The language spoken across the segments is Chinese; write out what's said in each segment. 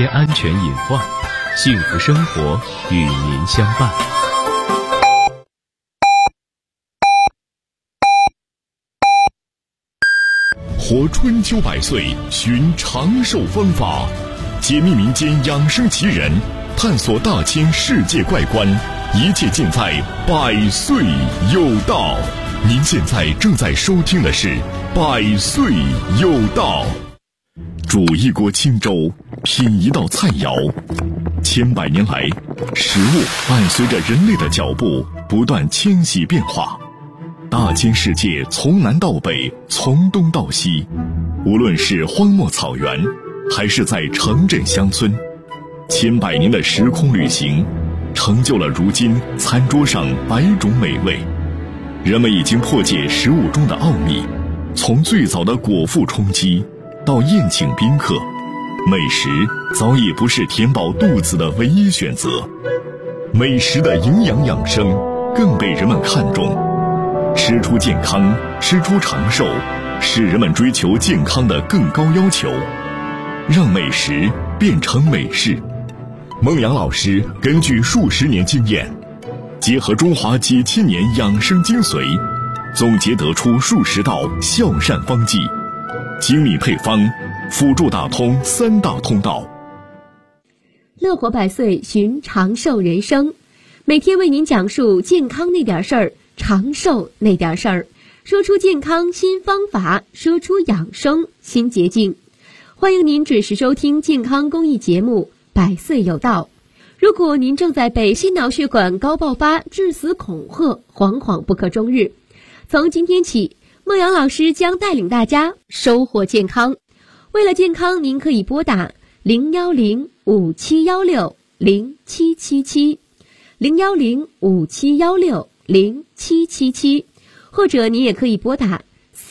些安全隐患，幸福生活与您相伴。 活春秋百岁，寻长寿方法，解密民间养生奇人，探索大千世界怪观，一切尽在百岁有道。您现在正在收听的是百岁有道。煮一锅清粥，品一道菜肴，千百年来，食物伴随着人类的脚步不断迁徙变化。大千世界从南到北，从东到西，无论是荒漠草原，还是在城镇乡村，千百年的时空旅行，成就了如今餐桌上百种美味。人们已经破解食物中的奥秘，从最早的果腹充饥到宴请宾客，美食早已不是填饱肚子的唯一选择，美食的营养养生更被人们看重。吃出健康，吃出长寿，是人们追求健康的更高要求。让美食变成美事。孟阳老师根据数十年经验，结合中华几千年养生精髓，总结得出数十道孝善方剂，精密配方，辅助打通三大通道。 乐活百岁，寻长寿人生，每天为您讲述健康那点事儿，长寿那点事儿，说出健康新方法，说出养生新捷径。欢迎您准时收听健康公益节目《百岁有道》。如果您正在被心脑血管高爆发致死恐吓，惶惶不可终日，从今天起，孟阳老师将带领大家收获健康。为了健康，您可以拨打010-5716-0777 010-5716-0777，或者您也可以拨打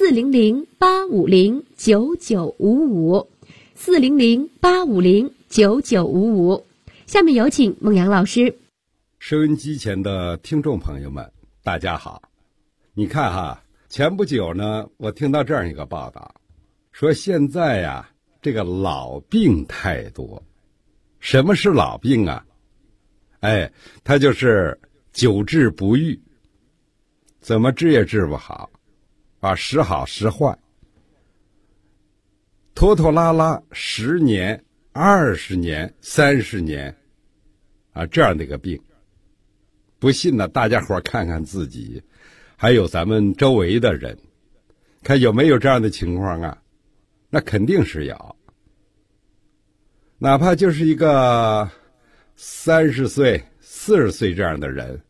400-850-9955 400-850-9955。下面有请孟阳老师。 收音机前的听众朋友们，大家好。你看哈，前不久呢，我听到这样一个报道，说现在呀，这个老病太多。什么是老病啊？它就是久治不愈，怎么治也治不好啊，时好时坏，拖拖拉拉10年、20年、30年啊，这样的一个病。不信呢，大家伙看看自己，还有咱们周围的人，看有没有这样的情况啊？那肯定是有。哪怕就是一个30岁、40岁这样的人，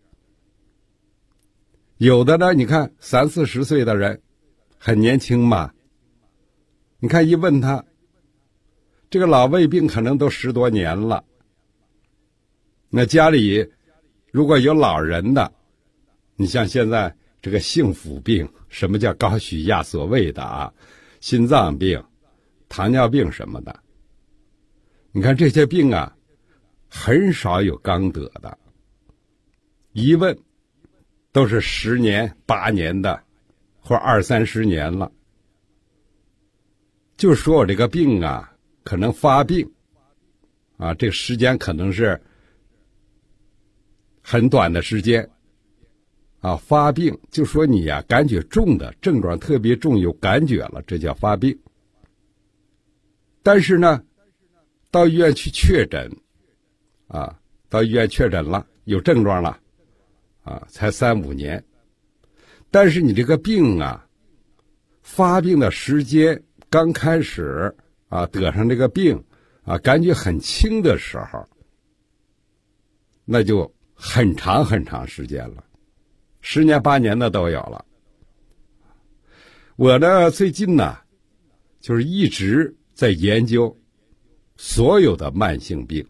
有的呢，你看30、40岁的人很年轻嘛，你看一问他，这个老胃病可能都10多年了。那家里如果有老人的，你像现在这个幸福病，什么叫高血压，所谓的心脏病、糖尿病什么的，你看这些病啊，很少有刚得的，一问都是10年、8年的，或20、30年了。就说我这个病啊，可能发病啊，这个时间可能是很短的时间啊，发病就说你呀，感觉重的症状特别重，有感觉了，这叫发病。但是呢，到医院去确诊啊，到医院确诊了，有症状了啊，才3、5年。但是你这个病啊，发病的时间刚开始啊，得上这个病啊，感觉很轻的时候，那就很长很长时间了，10年、8年的都有了。我呢，最近呢，就是一直在研究所有的慢性病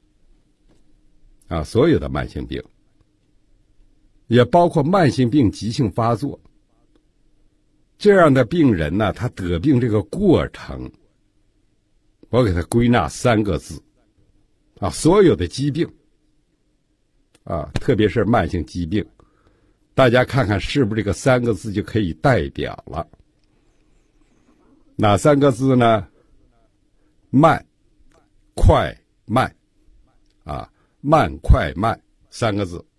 啊，所有的慢性病，也包括慢性病急性发作这样的病人呢，他得病这个过程，我给他归纳3个字啊，所有的疾病啊，特别是慢性疾病，大家看看是不是这个3个字就可以代表了。哪3个字呢？慢、 快慢，慢快慢3个字。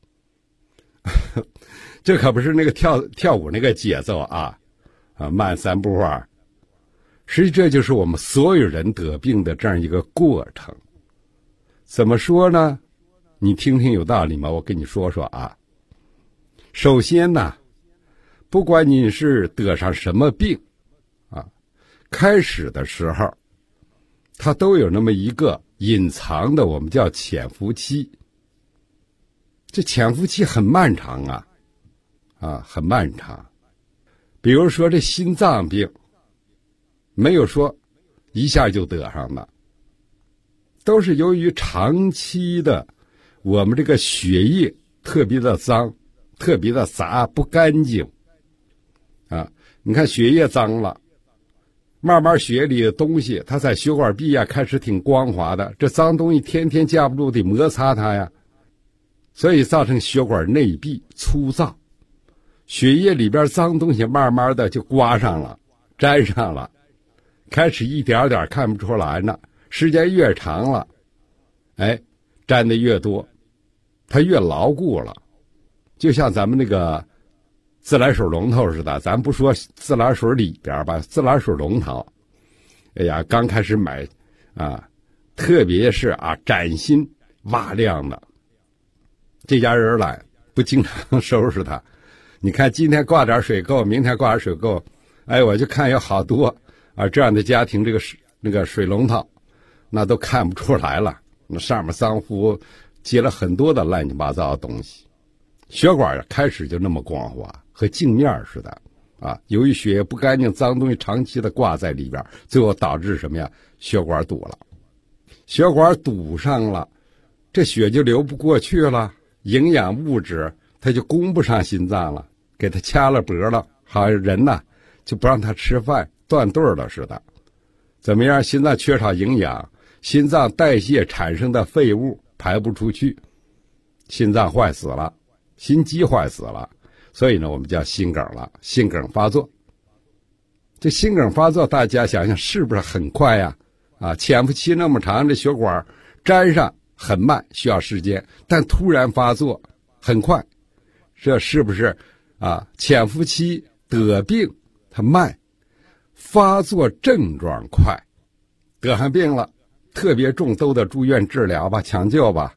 这可不是那个跳舞那个节奏慢3步2。实际这就是我们所有人得病的这样一个过程。怎么说呢？你听听有道理吗？我跟你说说首先呢，不管你是得上什么病开始的时候它都有那么一个隐藏的，我们叫潜伏期。这潜伏期很漫长很漫长。比如说这心脏病，没有说一下就得上的，都是由于长期的我们这个血液特别的脏，特别的杂，不干净你看血液脏了，慢慢血里的东西它在血管壁开始挺光滑的，这脏东西天天架不住得摩擦它呀，所以造成血管内壁粗糙，血液里边脏东西慢慢的就刮上了，粘上了，开始一点点看不出来呢，时间越长了粘的越多，它越牢固了。就像咱们那个自来水龙头似的，咱不说自来水里边吧，自来水龙头刚开始买特别是崭新瓦亮的，这家人来不经常收拾它，你看今天挂点水垢，明天挂点水垢，我就看有好多这样的家庭，这个那个水龙头那都看不出来了，那上面脏乎结了很多的乱七八糟的东西。血管开始就那么光滑，和镜面似的由于血液不干净，脏东西长期的挂在里边，最后导致什么呀？血管堵了。血管堵上了，这血就流不过去了，营养物质它就供不上心脏了，给它掐了脖了，好像人就不让他吃饭，断顿了似的。怎么样？心脏缺少营养，心脏代谢产生的废物排不出去，心脏坏死了，心肌坏死了，所以呢我们叫心梗了，心梗发作。这心梗发作大家想想是不是很快呀？潜伏期那么长，这血管粘上很慢，需要时间，但突然发作很快，这是不是潜伏期得病它慢，发作症状快，得上病了特别重都得住院治疗吧，抢救吧。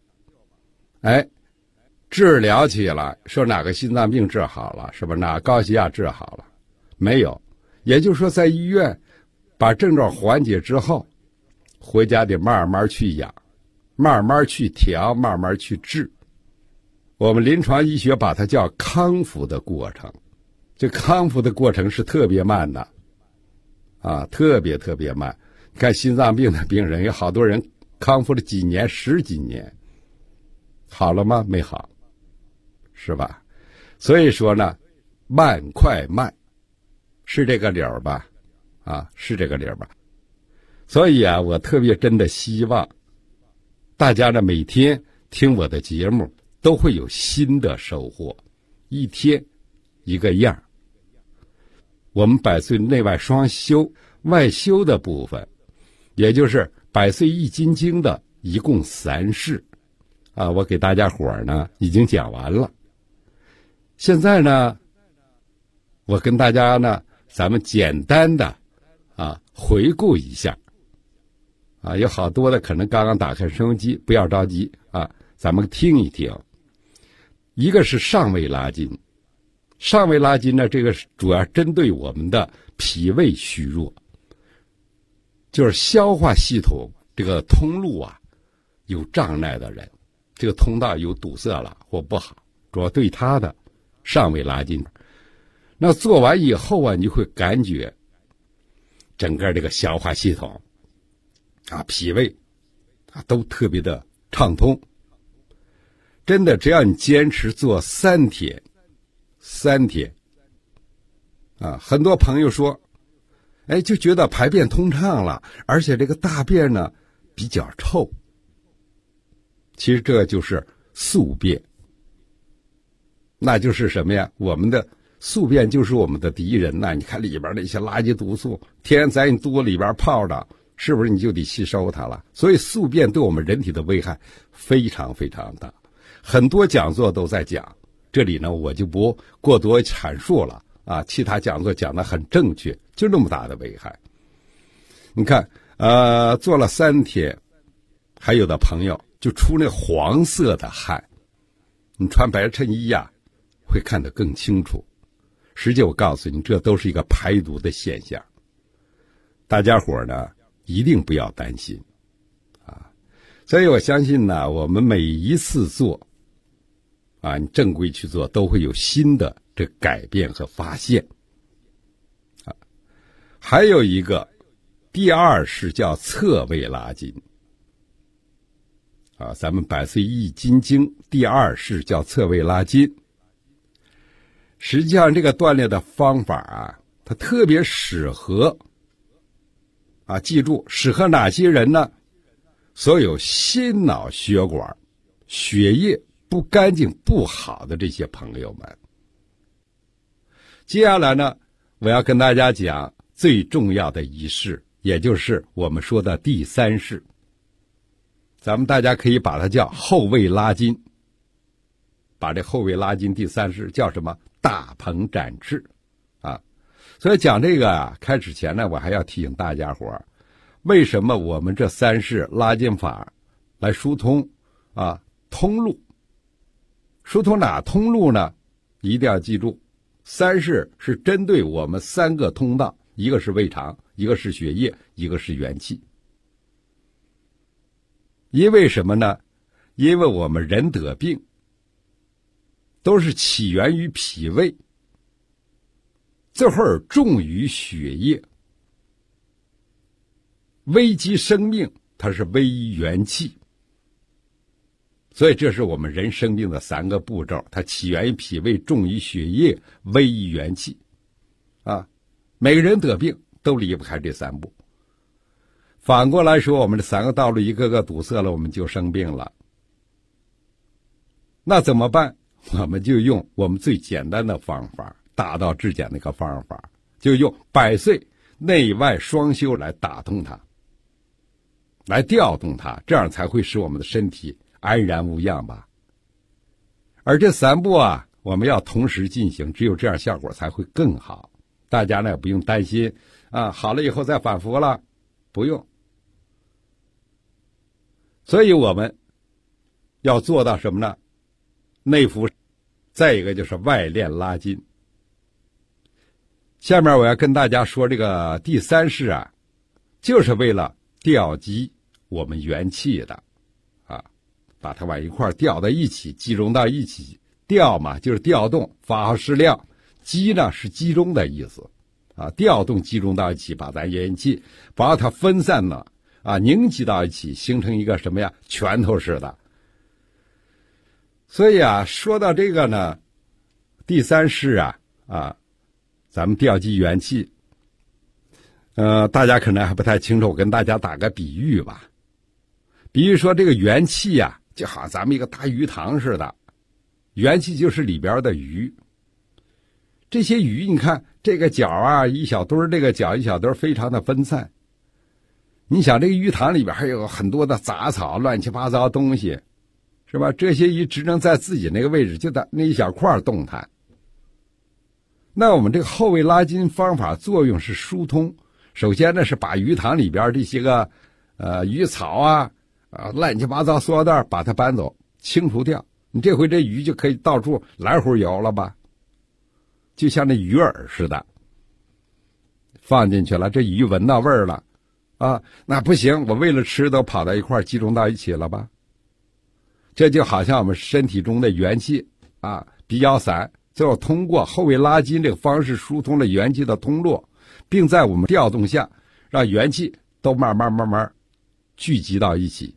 治疗起来说哪个心脏病治好了，是吧？哪高血压治好了？没有。也就是说在医院把症状缓解之后，回家得慢慢去养，慢慢去调，慢慢去治。我们临床医学把它叫康复的过程。这康复的过程是特别慢的特别特别慢。你看心脏病的病人有好多人康复了几年10几年，好了吗？没好，是吧？所以说呢，慢快慢是这个理儿吧是这个理儿吧。所以我特别真的希望大家呢每天听我的节目都会有新的收获，一天一个样。我们百岁内外双修外修的部分，也就是百岁易筋经的一共3式我给大家伙儿呢已经讲完了。现在呢我跟大家呢咱们简单的回顾一下有好多的可能刚刚打开收音机，不要着急咱们听一听。一个是上位拉筋，上位拉筋呢这个主要针对我们的脾胃虚弱，就是消化系统这个通路有障碍的人，这个通道有堵塞了或不好，主要对他的上位拉筋。那做完以后你会感觉整个这个消化系统脾胃都特别的畅通。真的只要你坚持做3天很多朋友说就觉得排便通畅了，而且这个大便呢比较臭。其实这就是宿便，那就是什么呀？我们的宿便就是我们的敌人你看里边那些垃圾毒素天天在你肚子里边泡着， 是不是你就得吸收它了？所以宿便对我们人体的危害非常非常大，很多讲座都在讲，这里呢我就不过多阐述了啊。其他讲座讲得很正确，就那么大的危害。你看，做了3天，还有的朋友就出那黄色的汗，你穿白衬衣呀，会看得更清楚。实际我告诉你，这都是一个排毒的现象。大家伙呢一定不要担心啊。所以我相信呢，我们每一次做啊，你正规去做，都会有新的这改变和发现啊。还有一个第2式叫侧位拉筋啊，咱们百岁易筋经第2式叫侧位拉筋。实际上这个锻炼的方法啊，它特别适合啊，记住适合哪些人呢？所有心脑血管血液不干净不好的这些朋友们。接下来呢，我要跟大家讲最重要的一式，也就是我们说的第3式。咱们大家可以把它叫后位拉筋，把这后位拉筋第3式叫什么？大鹏展翅啊。所以讲这个啊，开始前呢，我还要提醒大家伙，为什么我们这3式拉筋法来疏通啊通路？疏通哪通路呢？一定要记住，3式是针对我们3个通道，一个是胃肠，一个是血液，一个是元气。因为什么呢？因为我们人得病都是起源于脾胃，这会儿重于血液，危及生命，它是危于元气。所以这是我们人生病的3个步骤，它起源于脾胃，重于血液，危于元气啊。每个人得病都离不开这3步。反过来说，我们这3个道路一个个堵塞了，我们就生病了。那怎么办？我们就用我们最简单的方法，大道至简的一个方法，就用百岁内外双修来打通它，来调动它，这样才会使我们的身体安然无恙吧。而这3步啊，我们要同时进行，只有这样效果才会更好。大家呢也不用担心啊，好了以后再反复了，不用。所以我们要做到什么呢？内服，再一个就是外练拉筋。下面我要跟大家说这个第3式啊，就是为了调集我们元气的啊，把它往一块调到一起，集中到一起。调嘛就是调动，发号施令；集呢是集中的意思啊，调动集中到一起，把咱元气把它分散了啊，凝集到一起，形成一个什么呀？拳头似的。所以啊，说到这个呢，第3式啊，咱们调集元气，大家可能还不太清楚，我跟大家打个比喻吧。比喻说这个元气啊，就好像咱们一个大鱼塘似的，元气就是里边的鱼。这些鱼，你看这个角啊一小堆，这个角一小堆，非常的分散。你想这个鱼塘里边还有很多的杂草，乱七八糟东西，是吧？这些鱼只能在自己那个位置，就在那一小块动弹。那我们这个后位拉筋方法作用是疏通，首先呢是把鱼塘里边这些个鱼草啊乱七八糟塑料袋把它搬走，清除掉。你这回这鱼就可以到处来回游了吧？就像那鱼饵似的，放进去了，这鱼闻到味儿了啊，那不行，我为了吃都跑到一块集中到一起了吧？这就好像我们身体中的元气啊比较散，最后通过后位拉筋这个方式疏通了元气的通络，并在我们调动下让元气都慢慢聚集到一起。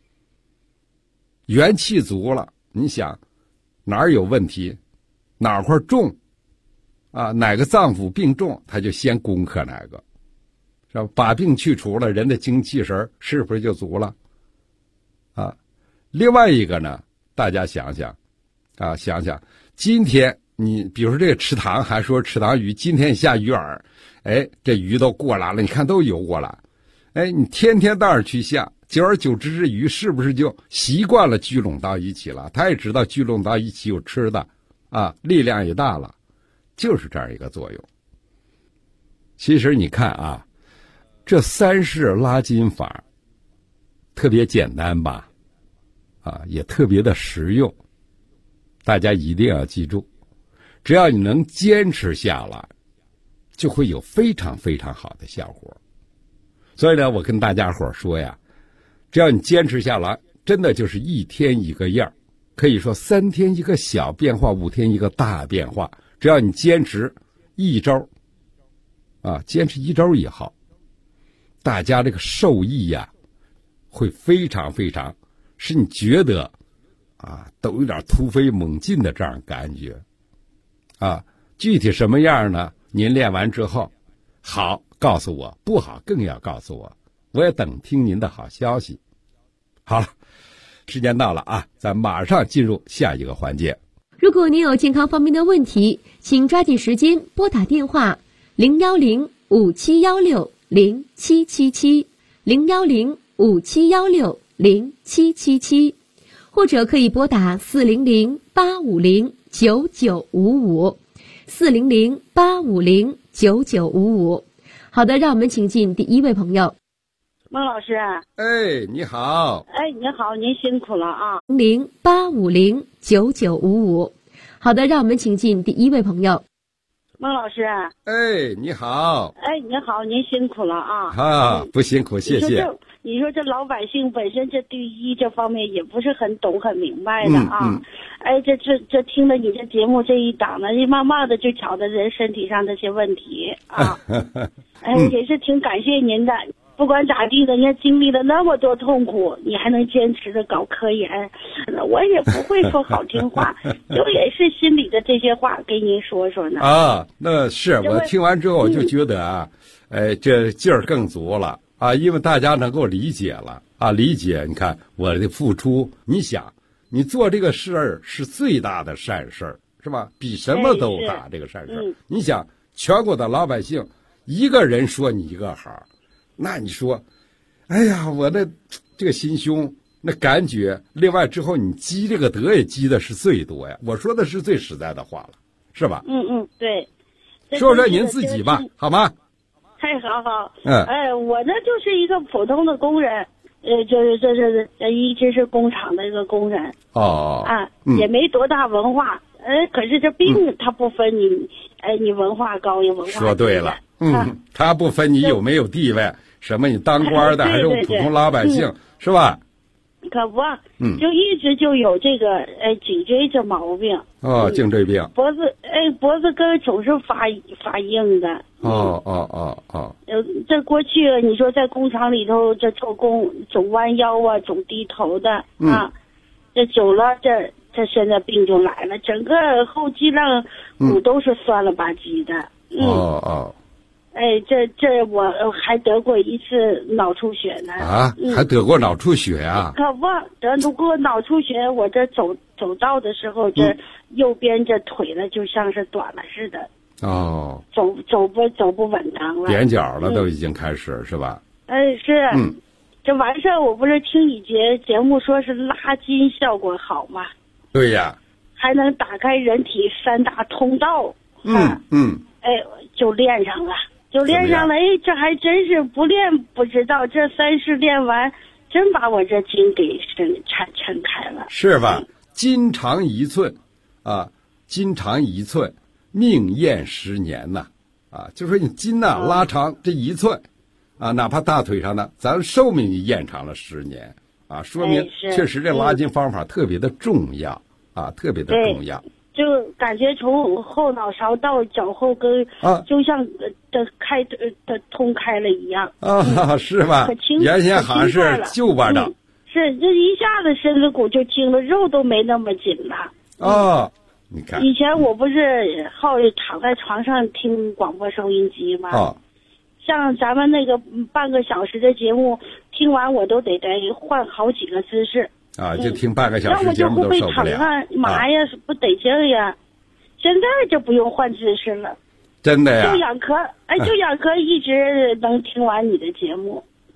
元气足了，你想哪儿有问题，哪块重啊，哪个脏腑病重，他就先攻克哪个，是吧？把病去除了，人的精气神是不是就足了啊？另外一个呢，大家想想啊，想想今天你比如说这个池塘，还说池塘鱼今天下鱼饵，哎，这鱼都过来了，你看都游过来你天天到那儿去下，久而久之，这鱼是不是就习惯了聚拢到一起了？它也知道聚拢到一起有吃的啊，力量也大了，就是这样一个作用。其实你看啊，这3式拉筋法特别简单吧，啊，也特别的实用，大家一定要记住，只要你能坚持下来，就会有非常非常好的效果。所以呢，我跟大家伙说呀，只要你坚持下来，真的就是一天一个样，可以说3天一个小变化，5天一个大变化。只要你坚持1周，啊，坚持1周以后，大家这个受益呀，会非常非常，使你觉得啊，都有点突飞猛进的这样感觉。啊，具体什么样呢？您练完之后，好告诉我，不好更要告诉我，我也等听您的好消息。好了，时间到了啊，咱马上进入下一个环节。 如果您有健康方面的问题，请抓紧时间拨打电话010-5716-0777，010-5716-0777，或者可以拨打400-850-9955，400-850-9955。好的，让我们请进第一位朋友。 孟老师， 你好。 你好，您辛苦了啊。 00850-9955。好的，让我们请进第一位朋友。 孟老师， 你好。 你好，您辛苦了啊。 不辛苦，谢谢。 你说这老百姓本身这对医这方面也不是很懂很明白的啊。这听了你这节目这一档呢，慢慢的就找到人身体上这些问题啊。也是挺感谢您的。不管咋地的，人家经历了那么多痛苦，你还能坚持着搞科研，我也不会说好听话，就也是心里的这些话给您说说呢。 啊，那是我听完之后我就觉得啊，这劲儿更足了啊，因为大家能够理解了啊，理解。你看我的付出，你想，你做这个事儿是最大的善事儿，是吧？比什么都大这个善事儿。你想，全国的老百姓一个人说你一个好。那你说，哎呀，我这个心胸那感觉，另外之后你积这个德也积的是最多呀。我说的是最实在的话了，是吧？ 对。 说说您自己吧，好吗？ 好。我呢就是一个普通的工人，就是一直是工厂的一个工人。也没多大文化，可是这病它不分你文化高有文化低。 说对了，它不分你有没有地位。什么？你当官的还是普通老百姓，是吧？ 可不，就一直就有这个颈椎这毛病。 颈椎病。 脖子根总是发硬的。这过去你说在工厂里头这做工总弯腰啊，总低头的啊，这久了这现在病就来了，整个后脊梁骨都是酸了吧唧的。这我还得过一次脑出血呢。 还得过脑出血啊？ 可不，得过脑出血，我这走道的时候，这右边这腿呢就像是短了似的。走不稳当了。 踮脚了，都已经开始是吧？ 是。这完事儿，我不是听你节目说是拉筋效果好吗？ 对呀。 还能打开人体3大通道。就练上了。这还真是不练不知道，这3式练完，真把我这筋给抻开了， 是吧？筋长1寸，筋长1寸，命延10年呐，就说你筋呐拉长这1寸，哪怕大腿上呢，咱寿命也延长了10年，说明确实这拉筋方法特别的重要，特别的重要。 就感觉从后脑勺到脚后跟，就像通开了一样。 是吧？原先好像是旧巴的。 是，这一下子身子骨就轻了，肉都没那么紧了。 你看。 以前我不是躺在床上听广播收音机吗？像咱们那个半个小时的节目，听完我都得换好几个姿势。 就听半个小时节目都受不了。 麻呀，不得劲呀！现在就不用换姿势了。 真的呀？ 就眼科一直能听完你的节目。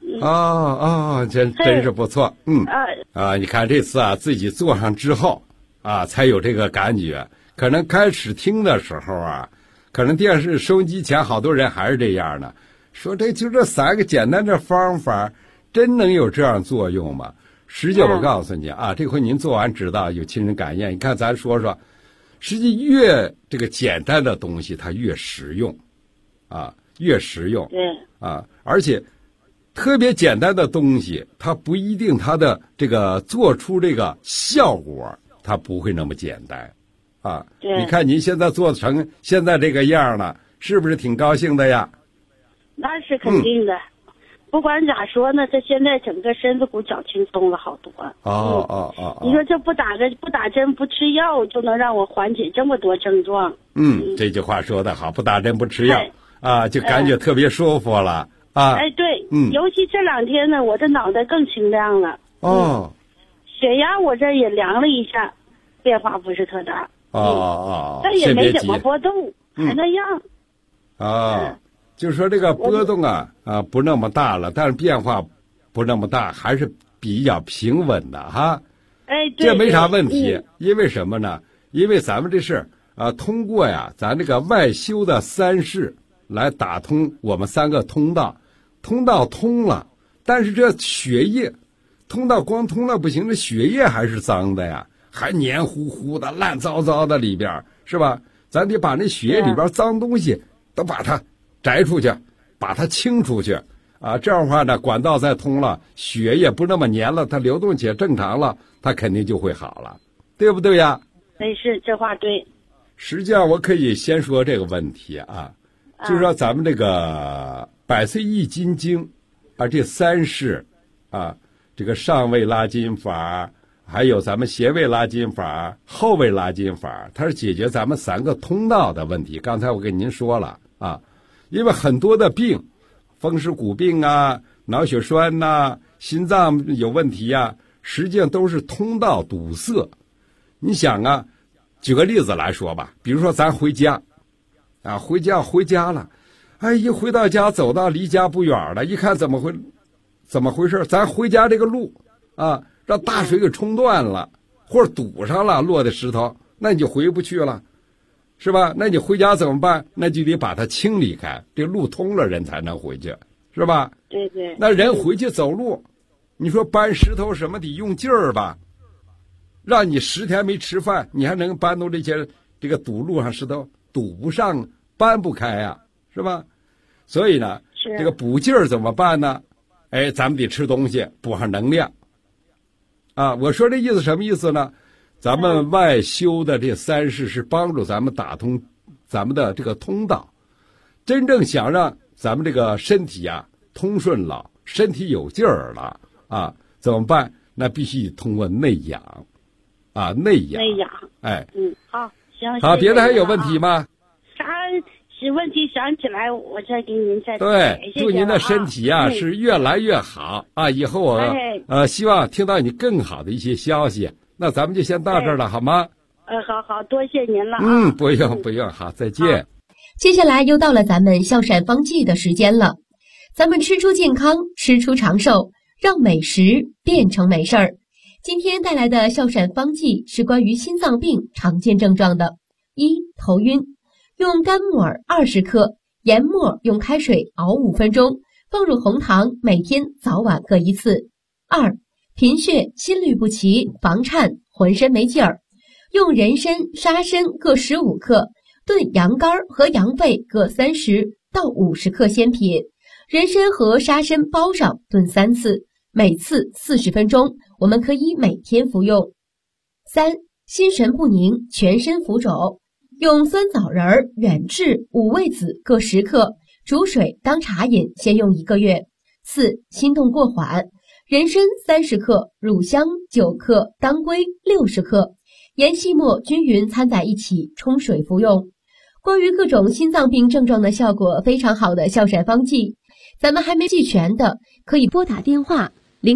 真是不错。你看这次啊，自己做上之后啊，才有这个感觉。可能开始听的时候啊，可能电视收音机前好多人还是这样的，说这3个简单的方法，真能有这样作用吗？实际我告诉你啊，这回您做完知道有亲身感验。你看咱说，实际越这个简单的东西，它越实用，越实用。 对。 而且特别简单的东西，它不一定它的这个做出这个效果，它不会那么简单。 对。 你看您现在做成现在这个样了，是不是挺高兴的呀？ 那是肯定的。不管咋说呢，这现在整个身子骨脚轻松了好多。你说这不打针不吃药就能让我缓解这么多症状？ 这句话说得好，不打针不吃药就感觉特别舒服了对，尤其这2天呢，我这脑袋更清亮了。血压我这也量了一下，变化不是特大。但也没怎么波动，还那样。 就是说这个波动不那么大了，但是变化不那么大，还是比较平稳的哈。 对， 这没啥问题。因为什么呢？因为咱们这是通过咱这个外修的3式来打通我们3个通道，通道通了，但是这血液通道光通了不行，这血液还是脏的呀，还黏糊糊的、烂糟糟的里边，是吧？咱得把那血液里边脏东西都把它摘出去，把它清出去这样的话呢，管道再通了，血液不那么黏了，它流动起来正常了，它肯定就会好了，对不对呀？ 是，这话对。 实际上我可以先说这个问题就是说咱们这个百岁易筋经这3式这个上位拉筋法，还有咱们斜位拉筋法、后位拉筋法，它是解决咱们3个通道的问题。刚才我跟您说了因为很多的病，风湿骨病脑血栓心脏有问题实际上都是通道堵塞。你想举个例子来说吧，比如说咱回家回家了，一回到家走到离家不远了，一看怎么回事？咱回家这个路让大水给冲断了，或者堵上了，落的石头，那你就回不去了，是吧？那你回家怎么办？那就得把它清理开，这路通了人才能回去，是吧？ 对对。 那人回去走路，你说搬石头什么得用劲儿吧？让你10天没吃饭，你还能搬动这个堵路上石头？堵不上，搬不开是吧？所以呢，这个补劲儿怎么办呢？咱们得吃东西，补上能量我说这意思什么意思呢？咱们外修的这3式是帮助咱们打通咱们的这个通道，真正想让咱们这个身体通顺了，身体有劲儿了怎么办？那必须通过内养内养。 好，行。 好，别的还有问题吗？ 啥问题想起来，我再给您再对，祝您的身体是越来越好以后我希望听到你更好的一些消息。那咱们就先到这儿了，好吗？ 好，多谢您了不用，好，再见。 接下来又到了咱们孝善方剂的时间了，咱们吃出健康，吃出长寿，让美食变成没事儿。今天带来的孝善方剂是关于心脏病常见症状的。1. 头晕，用干木耳20克，研末用开水熬5分钟，放入红糖，每天早晚各1次。2. 贫血，心律不齐，房颤，浑身没劲儿，用人参、沙参各15克，炖羊肝和羊肺各30到50克鲜品，人参和沙参煲上炖3次，每次40分钟，我们可以每天服用。3. 心神不宁，全身浮肿，用酸枣仁、远志、五味子各10克，煮水当茶饮，先用1个月。4. 心动过缓，人参30克，乳香9克，当归60克，研细末均匀掺在一起，冲水服用。关于各种心脏病症状的效果非常好的孝善方剂，咱们还没记全的，可以拨打电话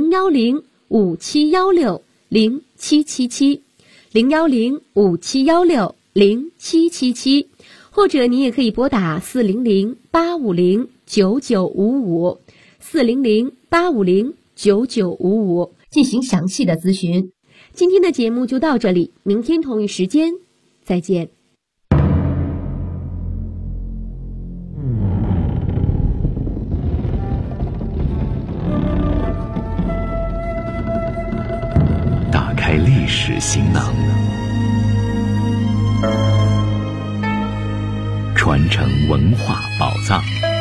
010-5716-0777 010-5716-0777，或者你也可以拨打400-850-9955 400-850-9955进行详细的咨询。今天的节目就到这里，明天同一时间再见。 打开历史行囊，传承文化宝藏。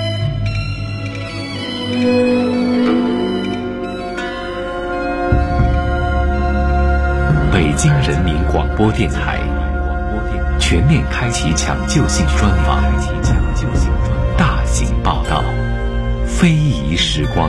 北京人民广播电台全面开启抢救性专访，大型报道，非遗时光。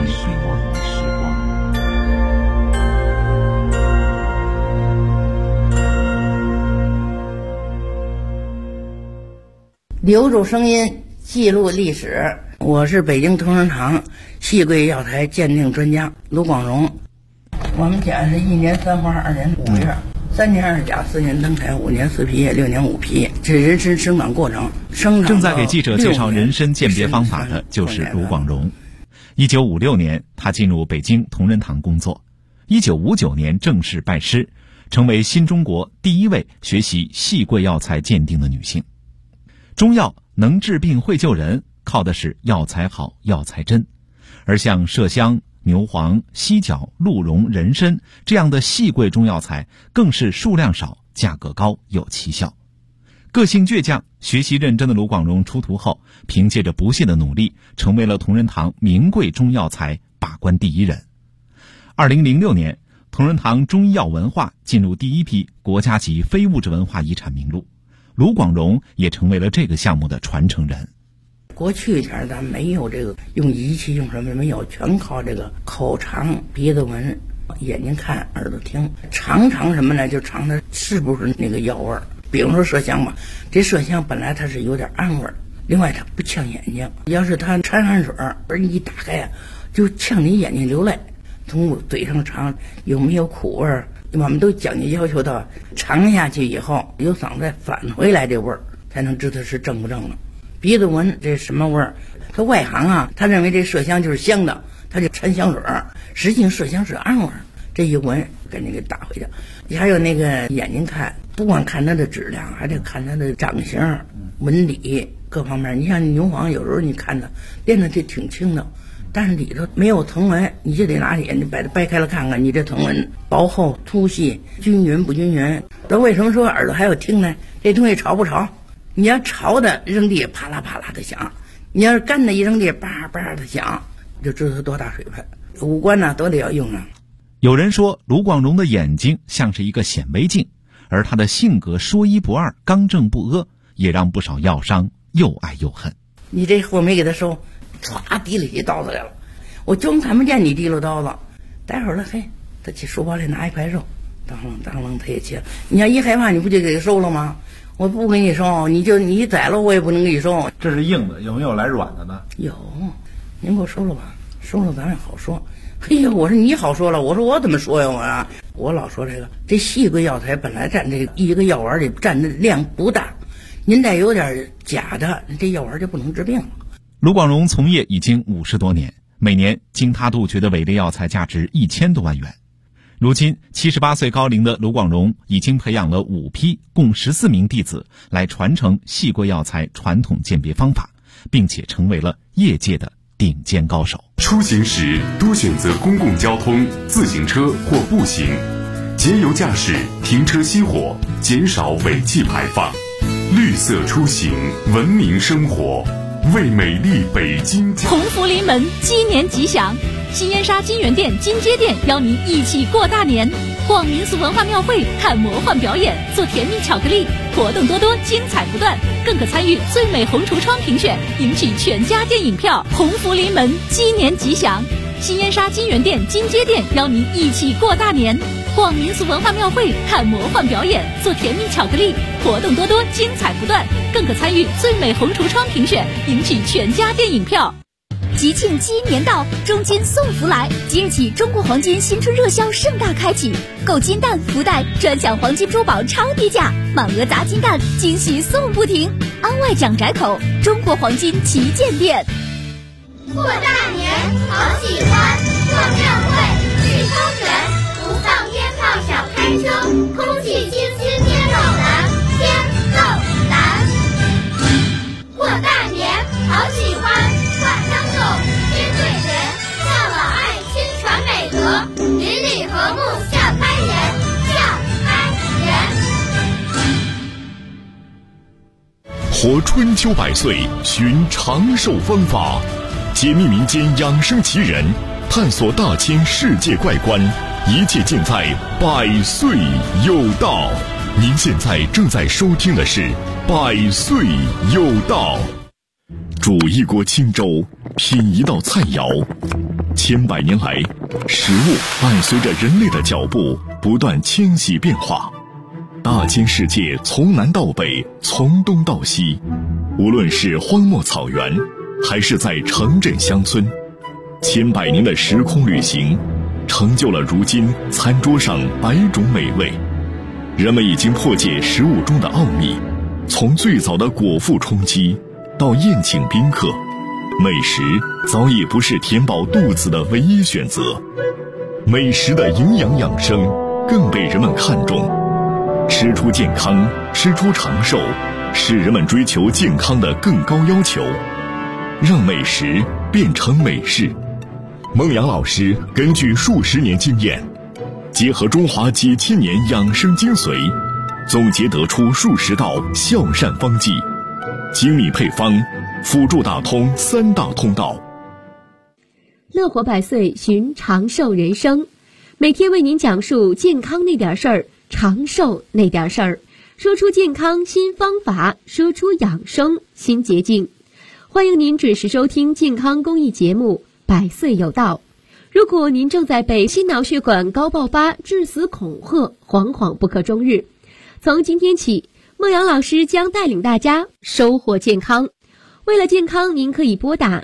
留住声音，记录历史。我是北京同仁堂细桂药材鉴定专家卢广荣。我们家是1年3花2年5月，3年2甲4年登台5年4皮叶6年5皮，这人参生长过程。 正在给记者介绍人参鉴别方法的就是卢广荣。1956年，他进入北京同仁堂工作。1959年正式拜师，成为新中国第一位学习细桂药材鉴定的女性。中药能治病会救人，靠的是药材好药材真，而像麝香、牛黄、犀角、鹿茸、人参这样的细桂中药材更是数量少、价格高、有奇效。个性倔强、学习认真的卢广荣出徒后，凭借着不懈的努力，成为了同仁堂名贵中药材把关第一人。2006年，同仁堂中医药文化进入第一批国家级非物质文化遗产名录，卢广荣也成为了这个项目的传承人。 过去一点咱没有这个用仪器用什么没有，全靠这个口尝、鼻子闻、眼睛看、耳朵听，尝什么呢？就尝它是不是那个药味儿。比如说麝香吧，这麝香本来它是有点暗味儿，另外它不呛眼睛，要是它掺汗水而一打开啊，就呛你眼睛流泪。从嘴上尝有没有苦味儿，我们都讲究要求到尝下去以后有嗓子返回来这味儿，才能知道是正不正了。鼻子闻这什么味儿？他外行啊，他认为这麝香就是香的，他就掺香水儿，实际上麝香是暗味儿。这一闻给你给打回去。还有那个眼睛看，不光看它的质量，还得看它的长相、纹理各方面。你像牛黄，有时候你看它练的就挺轻的，但是里头没有藤纹，你就得拿眼睛把它掰开了看看，你这藤纹薄厚、粗细、均匀不均匀。那为什么说耳朵还要听呢？这东西潮不潮？你要潮的扔地啪啦啪啦的响，你要是干的一扔地叭叭的响，就知道它多大水分。五官呢都得要用上。 有人说卢广荣的眼睛像是一个显微镜，而他的性格说一不二、刚正不阿，也让不少药商又爱又恨。 你这货没给他收，歘提了起刀子来了，我就看不见你提溜刀子。待会儿了，嘿，他去书包里拿一块肉，当啷他也切。你要一害怕，你不就给他收了吗？我不给你收，你宰了我也不能给你收。 这是硬的，有没有来软的呢？ 有，您给我收了吧，收了咱也好说。嘿呀，我说你好说了，我说我怎么说呀？我老说这细桂药材本来占这一个药丸里占的量不大，您再有点假的，这药丸就不能治病了。 卢广荣从业已经50多年，每年经他杜绝的伪劣药材价值1000多万元。如今78岁高龄的卢广荣已经培养了5批共14名弟子来传承细桂药材传统鉴别方法，并且成为了业界的顶尖高手。 出行时多选择公共交通、自行车或步行，节油驾驶，停车熄火，减少尾气排放，绿色出行，文明生活，为美丽北京。 鸿福临门，鸡年吉祥！新燕莎金源店、金街店邀您一起过大年，逛民俗文化庙会，看魔幻表演，做甜蜜巧克力，活动多多，精彩不断，更可参与最美红橱窗评选，赢取全家电影票。鸿福临门，鸡年吉祥！新燕莎金源店、金街店邀您一起过大年，逛民俗文化庙会，看魔幻表演，做甜蜜巧克力，活动多多，精彩不断，更可参与最美红橱窗评选，赢取全家电影票。 吉庆鸡年到，中金送福来！即日起，中国黄金新春热销盛大开启，购金蛋、福袋专享黄金珠宝超低价，满额砸金蛋，惊喜送不停！安外蒋宅口中国黄金旗舰店。 过大年好喜欢，逛庙会去公园，不放鞭炮少开车，空气清新天肉蓝，天肉蓝。过大年好喜欢，挂灯笼贴对联，孝老爱亲传美德，邻里和睦笑开颜，笑开颜。 活春秋百岁，寻长寿方法，解密民间养生奇人，探索大千世界怪观，一切尽在百岁有道。您现在正在收听的是百岁有道。煮一锅清粥，品一道菜肴，千百年来，食物伴随着人类的脚步不断迁徙变化。大千世界从南到北，从东到西，无论是荒漠草原，还是在城镇乡村，千百年的时空旅行，成就了如今餐桌上百种美味。人们已经破解食物中的奥秘，从最早的果腹充饥，到宴请宾客，美食早已不是填饱肚子的唯一选择。美食的营养养生更被人们看重。吃出健康，吃出长寿，是人们追求健康的更高要求。让美食变成美事。孟阳老师根据数十年经验，结合中华几千年养生精髓，总结得出数十道孝善方剂，精密配方，辅助打通三大通道。 乐活百岁，寻长寿人生，每天为您讲述健康那点事儿，长寿那点事儿，说出健康新方法，说出养生新捷径。欢迎您准时收听健康公益节目《百岁有道》。如果您正在被心脑血管高爆发、致死恐吓，惶惶不可终日，从今天起，孟阳老师将带领大家收获健康。为了健康，您可以拨打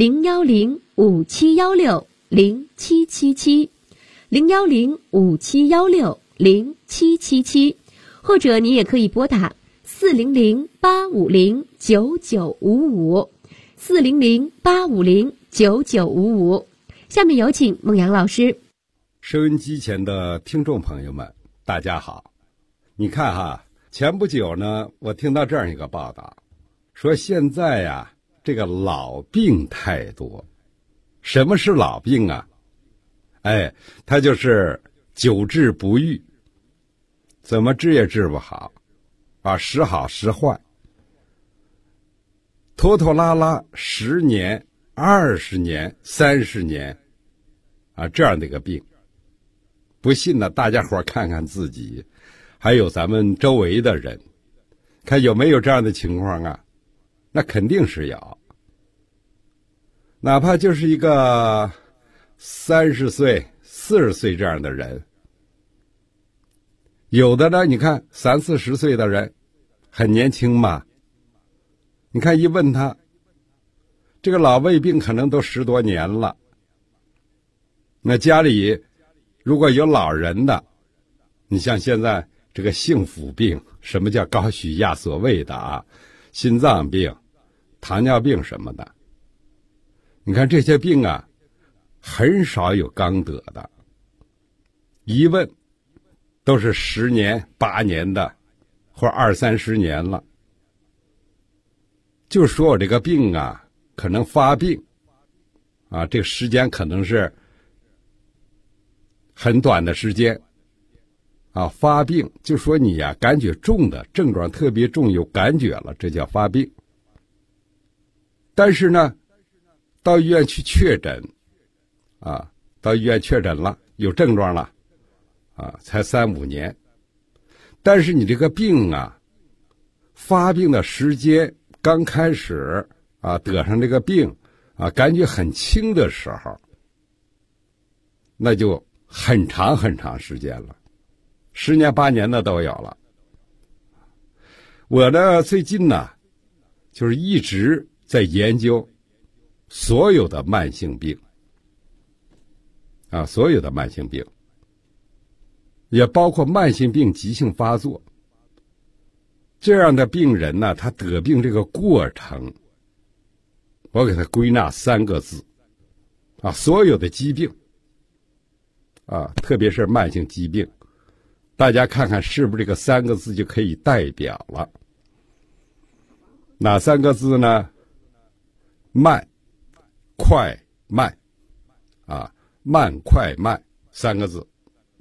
010-5716-0777 010-5716-0777，或者你也可以拨打400-850-9955 400-850-9955。下面有请孟阳老师。 收音机前的听众朋友们，大家好。你看哈，前不久呢，我听到这样一个报道，说现在呀，这个老病太多。什么是老病啊？它就是久治不愈，怎么治也治不好啊，时好时坏，拖拖拉拉10年、20年、30年啊，这样的一个病。不信呢，大家伙看看自己，还有咱们周围的人，看有没有这样的情况啊？那肯定是有。哪怕就是一个30岁、40岁这样的人，有的呢，你看30、40岁的人很年轻嘛，你看一问他，这个老胃病可能都10多年了。那家里如果有老人的，你像现在这个幸福病，什么叫高血压，所谓的啊，心脏病、糖尿病什么的，你看这些病啊，很少有刚得的，一问都是10年、8年的，或20、30年了。就说我这个病啊，可能发病啊，这个时间可能是很短的时间啊，发病就说你呀，感觉重的症状特别重，有感觉了，这叫发病。但是呢，到医院去确诊啊，到医院确诊了，有症状了啊，才3、5年。但是你这个病啊，发病的时间刚开始啊，得上这个病啊，感觉很轻的时候，那就很长很长时间了，10年、8年的都有了。我呢，最近呢，就是一直在研究所有的慢性病啊，所有的慢性病，也包括慢性病急性发作。这样的病人呢，他得病这个过程我给它归纳3个字啊，所有的疾病啊，特别是慢性疾病，大家看看是不是这个3个字就可以代表了？哪3个字呢？慢、快、慢啊，慢、快、慢3个字。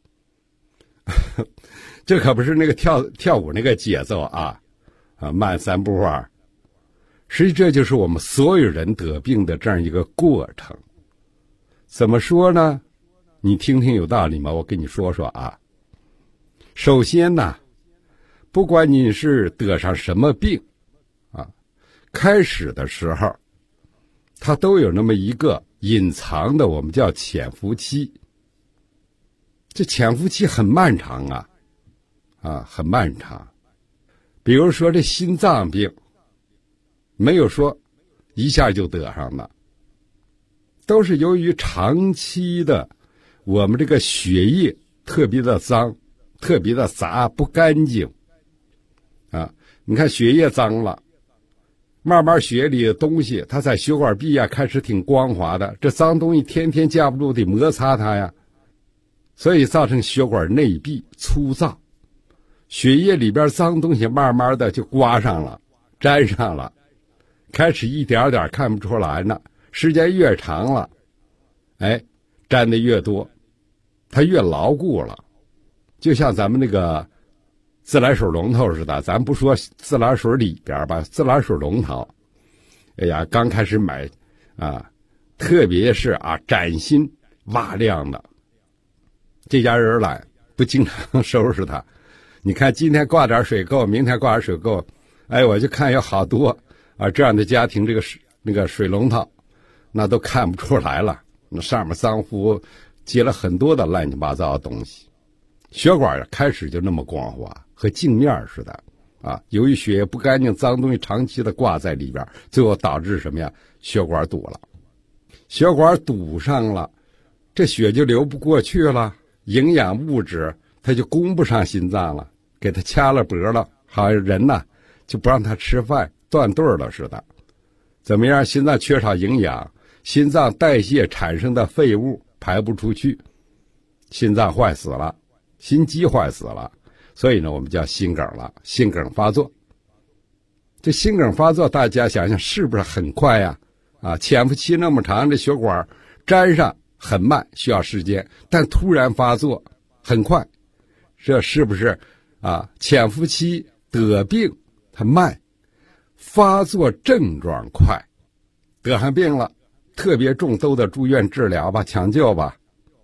这可不是那个跳舞那个节奏啊，慢3步啊。实际这就是我们所有人得病的这样一个过程。怎么说呢？你听听有道理吗？我跟你说说啊。首先呢，不管你是得上什么病啊，开始的时候它都有那么一个隐藏的，我们叫潜伏期。这潜伏期很漫长啊，很漫长。比如说这心脏病，没有说一下就得上的，都是由于长期的我们这个血液特别的脏，特别的杂，不干净啊。你看血液脏了，慢慢血里的东西它在血管壁啊开始挺光滑的，这脏东西天天架不住得摩擦它呀，所以造成血管内壁粗糙，血液里边脏东西慢慢的就刮上了，粘上了，开始一点点看不出来呢，时间越长了，粘的越多，它越牢固了。就像咱们那个自来水龙头似的，咱不说自来水里边吧，自来水龙头，哎呀，刚开始买啊，特别是啊崭新瓦亮的，这家人来不经常收拾它，你看今天挂点水垢，明天挂点水垢，我就看有好多啊这样的家庭，这个那个水龙头那都看不出来了，那上面脏乎结了很多的乱七八糟的东西，血管开始就那么光滑，和镜面似的啊。由于血液不干净，脏东西长期的挂在里边，最后导致什么呀？血管堵了，血管堵上了，这血就流不过去了，营养物质它就供不上心脏了，给它掐了脖了，好像人呢就不让他吃饭，断队了似的。怎么样？心脏缺少营养，心脏代谢产生的废物排不出去，心脏坏死了，心肌坏死了，所以呢我们叫心梗了，心梗发作。这心梗发作大家想想是不是很快呀？潜伏期那么长，这血管粘上很慢，需要时间，但突然发作很快，这是不是啊？潜伏期得病它慢，发作症状快，得上病了特别重都得住院治疗吧，抢救吧。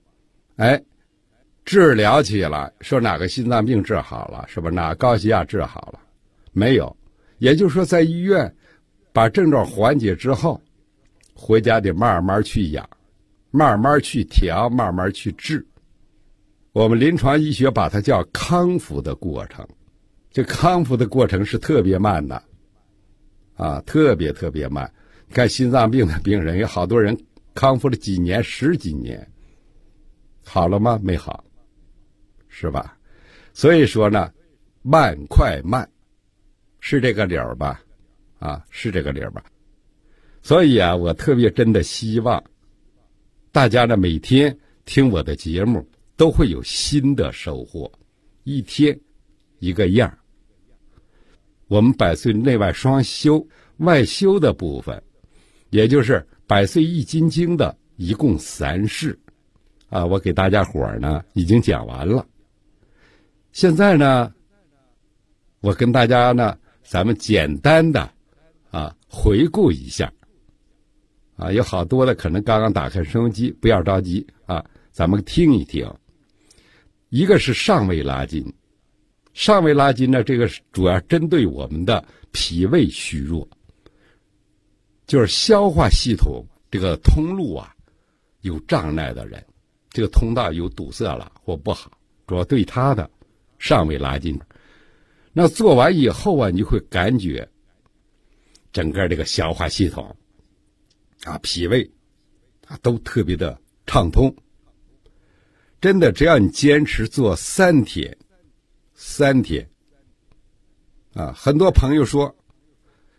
治疗起来说哪个心脏病治好了，是吧？哪高血压治好了？没有。也就是说在医院把症状缓解之后，回家得慢慢去养，慢慢去调，慢慢去治。我们临床医学把它叫康复的过程。这康复的过程是特别慢的啊，特别慢。你看心脏病的病人有好多人康复了几年10几年，好了吗？没好，是吧？所以说呢，慢快慢是这个理儿吧？是这个理儿吧？所以啊，我特别真的希望大家呢每天听我的节目都会有新的收获，一天一个样。我们百岁内外双修外修的部分，也就是百岁易筋经的一共3式啊，我给大家伙儿呢已经讲完了。现在呢，我跟大家呢咱们简单的回顾一下有好多的可能刚刚打开收音机，不要着急咱们听一听。一个是上位拉筋，上位拉筋呢，这个主要针对我们的脾胃虚弱，就是消化系统这个通路有障碍的人，这个通道有堵塞了或不好，主要对他的上位拉筋。那做完以后你会感觉整个这个消化系统脾胃都特别的畅通。真的，只要你坚持做3天很多朋友说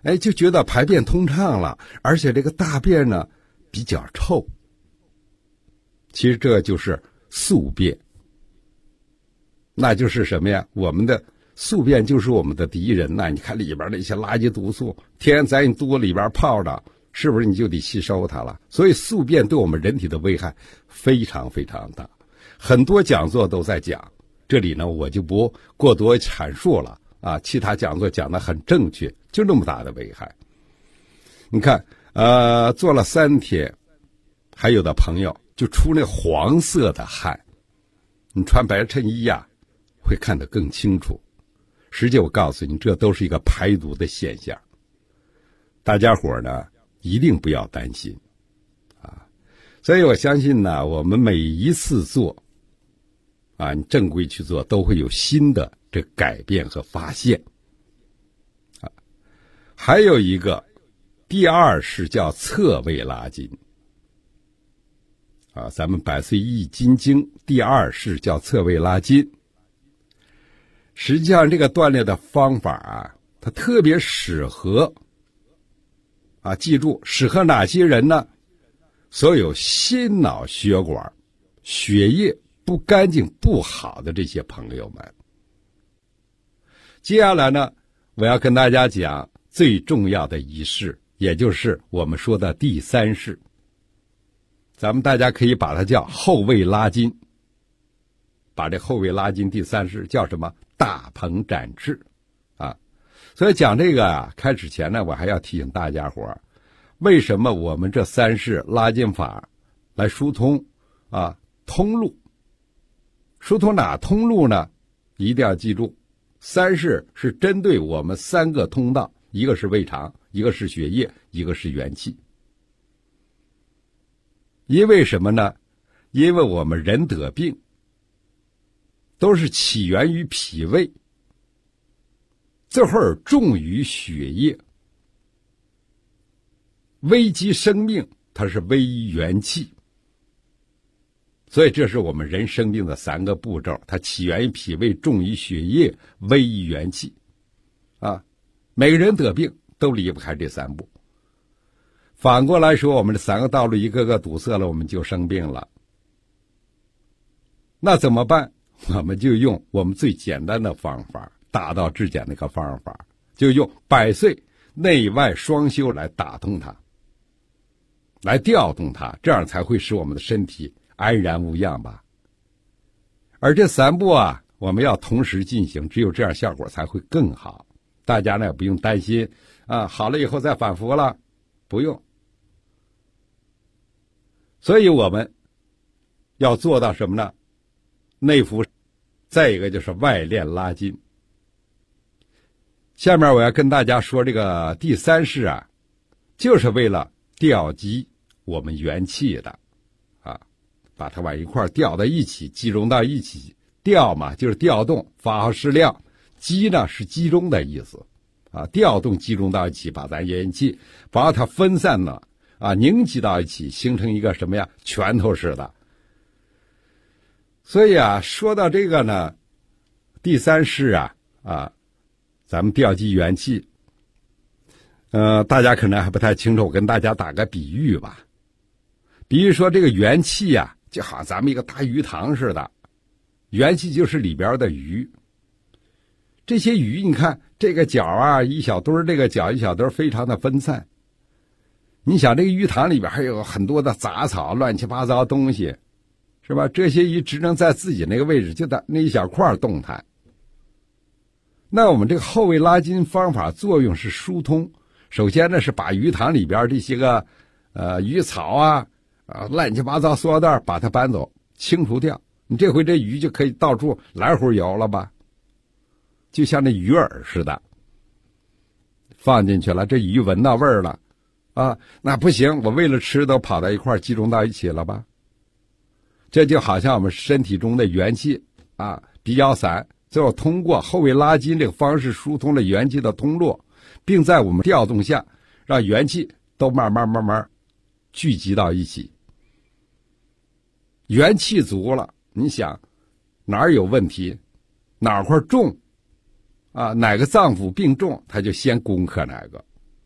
就觉得排便通畅了，而且这个大便呢比较臭。其实这就是宿便，那就是什么呀？我们的宿便就是我们的敌人呐！你看里边那些垃圾毒素，天天在你肚子里边泡着，是不是你就得吸收它了？所以宿便对我们人体的危害非常非常大，很多讲座都在讲，这里呢我就不过多阐述了啊。其他讲座讲得很正确，就那么大的危害。你看，做了3天，还有的朋友就出那黄色的汗，你穿白衬衣呀，会看得更清楚。实际我告诉你，这都是一个排毒的现象。大家伙呢一定不要担心啊。所以我相信呢，我们每一次做啊，你正规去做，都会有新的这改变和发现啊。还有一个第2式叫侧位拉筋啊，咱们百岁益筋经第2式叫侧位拉筋。实际上这个锻炼的方法啊，它特别适合啊，记住适合哪些人呢？所有心脑血管血液不干净不好的这些朋友们。接下来呢，我要跟大家讲最重要的一式，也就是我们说的第3式。咱们大家可以把它叫后位拉筋，把这后位拉筋第3式叫什么？大鹏展翅啊。所以讲这个啊，开始前呢，我还要提醒大家伙，为什么我们这3式拉筋法来疏通啊通路？疏通哪通路呢？一定要记住，3式是针对我们3个通道，一个是胃肠，一个是血液，一个是元气。因为什么呢？因为我们人得病都是起源于脾胃，这会儿重于血液，危及生命，它是危元气。所以这是我们人生病的3个步骤，它起源于脾胃，重于血液，危于元气啊。每个人得病都离不开这3步。反过来说，我们这3个道路一个个堵塞了，我们就生病了。那怎么办？我们就用我们最简单的方法，大道至简那个方法，就用百岁内外双修来打通它，来调动它，这样才会使我们的身体安然无恙吧。而这3步啊，我们要同时进行，只有这样效果才会更好。大家呢也不用担心啊，好了以后再反复了，不用。所以我们要做到什么呢？内服，再一个就是外练拉筋。下面我要跟大家说这个第3式啊，就是为了调集我们元气的啊，把它往一块调到一起，集中到一起。调嘛就是调动，发号施令；集呢是集中的意思啊，调动集中到一起，把咱元气把它分散了啊，凝集到一起，形成一个什么呀？拳头似的。所以啊，说到这个呢，第3式啊，咱们调集元气，大家可能还不太清楚，我跟大家打个比喻吧。比如说这个元气呀，就好像咱们一个大鱼塘似的，元气就是里边的鱼。这些鱼，你看这个角啊一小堆，这个角一小堆，非常的分散。你想这个鱼塘里边还有很多的杂草，乱七八糟东西。是吧？这些鱼只能在自己那个位置，就在那一小块动弹。那我们这个后位拉筋方法作用是疏通。首先呢，是把鱼塘里边这些个鱼草啊乱七八糟塑料袋把它搬走，清除掉。你这回这鱼就可以到处来回游了吧？就像那鱼饵似的，放进去了，这鱼闻到味儿了啊，那不行，我为了吃都跑到一块集中到一起了吧？这就好像我们身体中的元气啊比较散，最后通过后位拉筋这个方式疏通了元气的通路，并在我们调动下让元气都慢慢聚集到一起。元气足了，你想哪儿有问题，哪块重啊，哪个脏腑病重，他就先攻克哪个。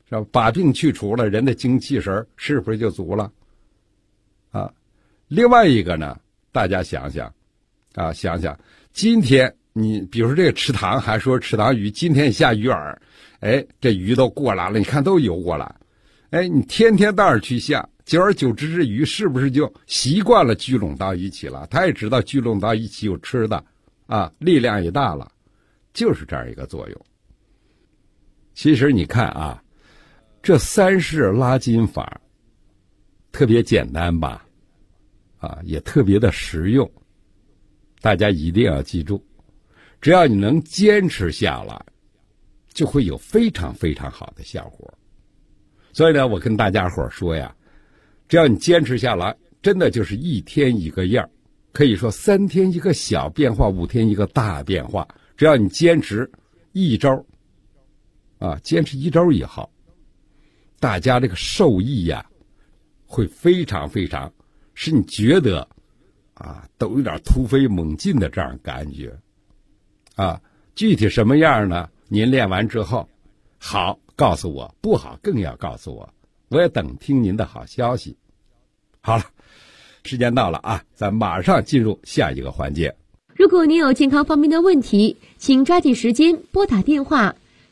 是吧？把病去除了，人的精气神是不是就足了？啊，另外一个呢，大家想想，想想今天你比如说这个池塘，还说池塘鱼，今天下鱼饵，这鱼都过来了，你看都游过来，你天天到那去下，久而久之，这鱼是不是就习惯了聚拢到一起了？它也知道聚拢到一起有吃的，力量也大了，就是这样一个作用。其实你看啊，这3式拉筋法特别简单吧，也特别的实用，大家一定要记住，只要你能坚持下来，就会有非常非常好的效果。所以呢，我跟大家伙说呀，只要你坚持下来，真的就是一天一个样，可以说3天一个小变化，5天一个大变化。只要你坚持1周，坚持1周以后，大家这个受益呀，会非常非常，使你觉得都有点突飞猛进的这样感觉。具体什么样呢？您练完之后，好告诉我，不好更要告诉我，我也等听您的好消息。好了，时间到了咱马上进入下一个环节。 如果您有健康方面的问题，请抓紧时间拨打电话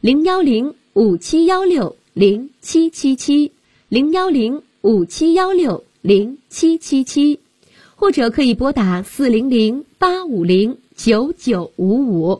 010-5716-0777 010-5716-0777，或者可以拨打400-850-9955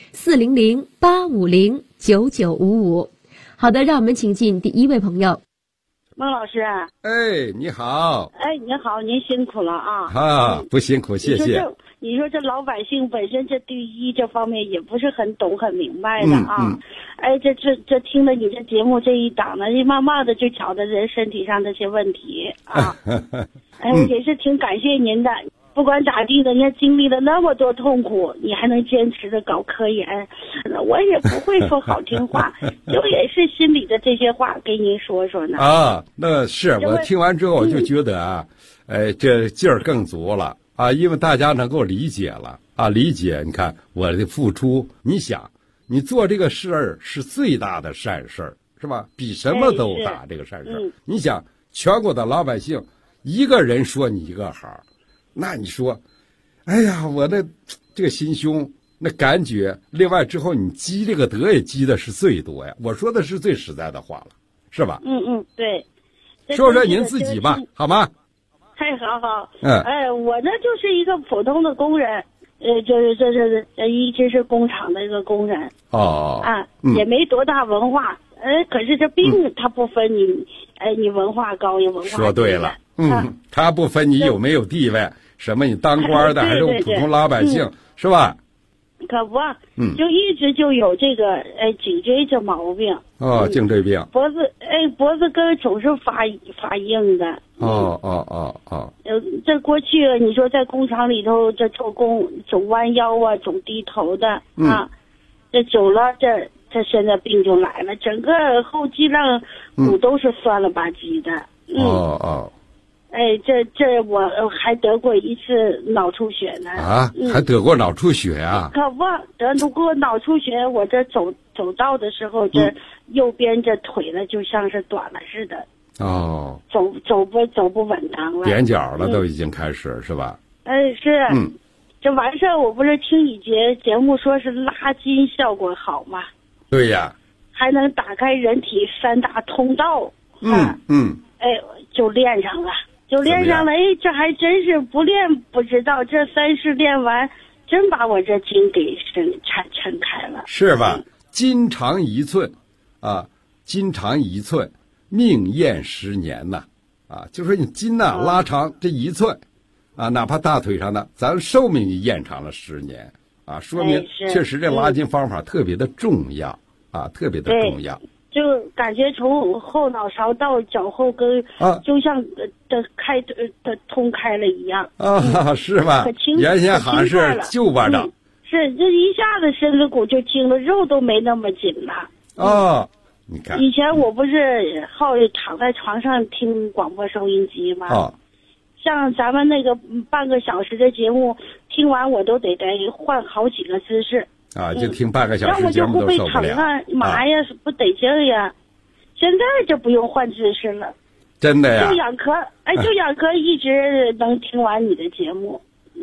400-850-9955。好的，让我们请进第一位朋友。 孟老师， 你好。 你好，您辛苦了啊。 不辛苦，谢谢。 你说这老百姓本身这对医这方面也不是很懂很明白的这听了你这节目这一档呢，慢慢的就觉得人身体上这些问题也是挺感谢您的。不管咋地的，您经历了那么多痛苦，你还能坚持着搞科研，我也不会说好听话，就也是心里的这些话给您说说呢。 那是我听完之后我就觉得这劲儿更足了因为大家能够理解了理解。你看我的付出，你想，你做这个事儿是最大的善事儿，是吧？比什么都大这个善事儿。你想，全国的老百姓一个人说你一个好，那你说，我的这个心胸那感觉，另外之后你积这个德也积的是最多呀。我说的是最实在的话了，是吧？ 对。 说说您自己吧，好吗？ 好。我呢就是一个普通的工人，就是一直是工厂的一个工人。也没多大文化，可是这病它不分你文化高有文化低。 说对了，他不分你有没有地位，什么你当官的还是普通老百姓，是吧？ 可不，就一直就有这个颈椎这毛病。 颈椎病。 脖子根总是发硬的。这过去你说在工厂里头这做工总弯腰总低头的这久了这现在病就来了，整个后脊梁骨都是酸了吧唧的。这我还得过一次脑出血呢。 还得过脑出血啊？ 可不，得过脑出血，我这走道的时候，这右边这腿呢就像是短了似的。走不稳当了， 踮脚了都已经开始，是吧？ 是。这完事儿，我不是听你节目说是拉筋效果好吗？ 对呀。 还能打开人体3大通道。就练上了。这还真是不练不知道，这3式练完，真把我这筋给抻开了， 是吧？筋长1寸，筋长1寸，命延10年呐，就说你筋拉长这1寸，哪怕大腿上呢，咱寿命也延长了10年，说明确实这拉筋方法特别的重要，特别的重要。 就感觉从后脑勺到脚后跟，就像通开了一样。 是吧？原先好像是旧巴掌。 是，这一下子身子骨就轻了，肉都没那么紧了。 你看。 以前我不是躺在床上听广播收音机吗？像咱们那个半个小时的节目，听完我都得换好几个姿势。 就听半个小时节目都受不了。 让我就会疼麻呀，不得劲呀。 现在就不用换姿势了。 真的呀？ 就养科，就养科一直能听完你的节目。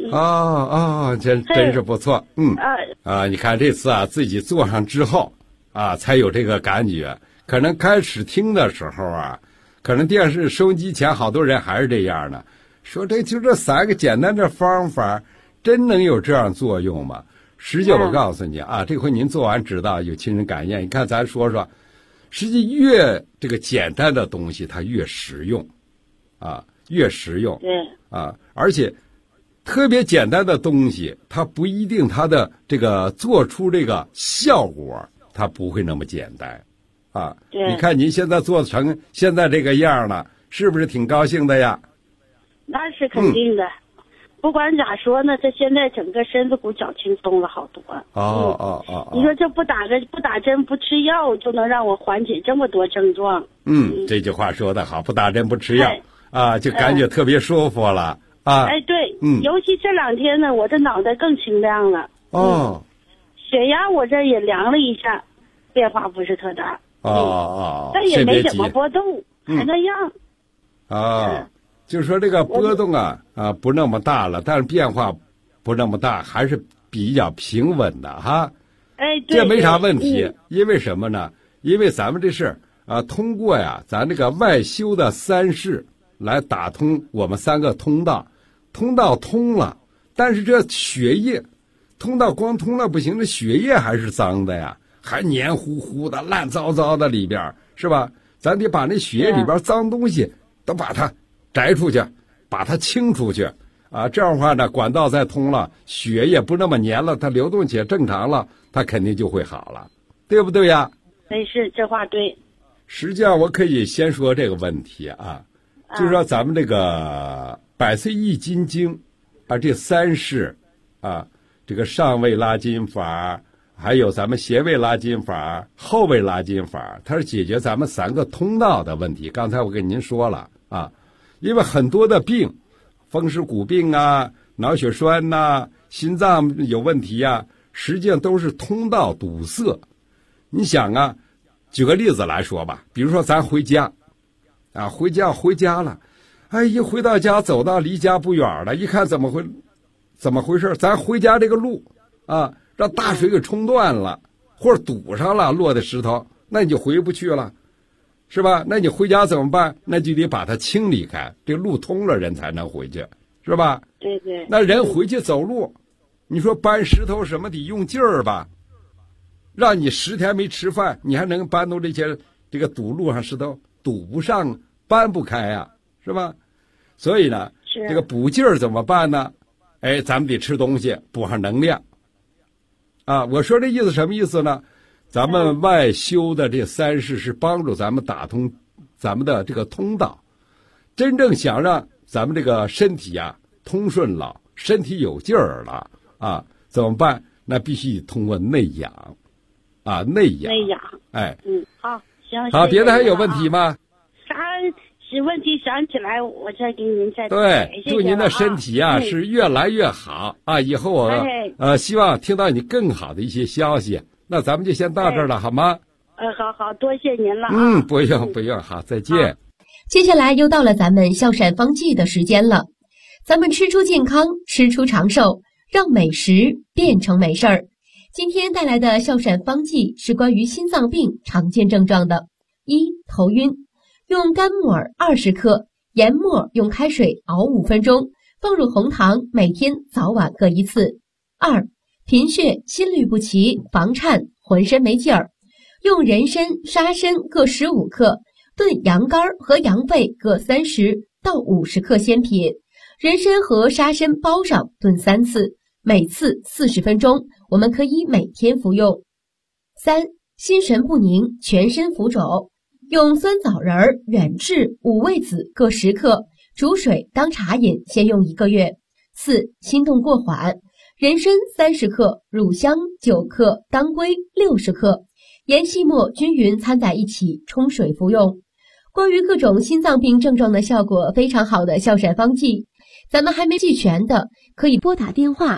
真是不错。你看这次啊，自己做上之后啊，才有这个感觉。可能开始听的时候啊，可能电视收音机前好多人还是这样的，说这3个简单的方法，真能有这样作用吗？实际我告诉你啊，这回您做完知道，有亲身感验。你看咱说，实际越这个简单的东西，它越实用，越实用。 对。 而且特别简单的东西，它不一定它的这个做出这个效果，它不会那么简单。 对。 你看您现在做成现在这个样了，是不是挺高兴的呀？ 那是肯定的。不管咋说呢，这现在整个身子骨脚轻松了好多。你说这不打针不吃药就能让我缓解这么多症状？ 这句话说得好，不打针不吃药就感觉特别舒服了对，尤其这2天呢，我这脑袋更清亮了。血压我这也量了一下，变化不是特大。但也没怎么波动，还那样。 就是说这个波动不那么大了，但是变化不那么大，还是比较平稳的哈。 对， 这没啥问题。因为什么呢？因为咱们这是通过咱这个外修的3式来打通我们3个通道，通道通了，但是这血液通道光通了不行，这血液还是脏的呀，还黏糊糊的、烂糟糟的里边，是吧？咱得把那血液里边脏东西都把它摘出去，把它清出去这样的话呢，管道再通了，血液不那么黏了，它流动起来正常了，它肯定就会好了，对不对呀？ 没事，这话对。 实际上我可以先说这个问题就是说咱们这个百岁易筋经这3式这个上位拉筋法，还有咱们斜位拉筋法、后位拉筋法，它是解决咱们3个通道的问题。刚才我跟您说了因为很多的病，风湿骨病脑血栓心脏有问题实际上都是通道堵塞。你想举个例子来说吧，比如说咱回家回家了，一回到家走到离家不远了，一看怎么回事？咱回家这个路让大水给冲断了，或者堵上了，落的石头，那你就回不去了，是吧？那你回家怎么办？那就得把它清理开，这路通了人才能回去，是吧？ 对对。 那人回去走路，你说搬石头什么得用劲儿吧？让你10天没吃饭，你还能搬动这个堵路上石头？堵不上，搬不开是吧？所以呢，这个补劲儿怎么办呢？咱们得吃东西，补上能量我说这意思什么意思呢？咱们外修的这3式是帮助咱们打通咱们的这个通道，真正想让咱们这个身体通顺了，身体有劲儿了怎么办？那必须通过内养内养。 好，行。 好，别的还有问题吗？ 啥问题想起来，我再给您再对，祝您的身体是越来越好以后我希望听到你更好的一些消息。那咱们就先到这儿了，好吗？ 好，多谢您了不用，好，再见。 接下来又到了咱们孝善方剂的时间了，咱们吃出健康，吃出长寿，让美食变成美事儿。今天带来的孝善方剂是关于心脏病常见症状的。1. 头晕，用干木耳20克，研末用开水熬5分钟，放入红糖，每天早晚各1次。2. 贫血、心律不齐、房颤、浑身没劲儿，用人参、沙参各15克，炖羊肝和羊肺各30到50克鲜品，人参和沙参煲上炖3次，每次40分钟，我们可以每天服用。3. 心神不宁、全身浮肿，用酸枣仁、远志、五味子各10克，煮水当茶饮，先用1个月。4. 心动过缓，人参30克，乳香9克，当归60克，盐细末均匀掺在一起，冲水服用。关于各种心脏病症状的效果非常好的孝善方剂，咱们还没记全的，可以拨打电话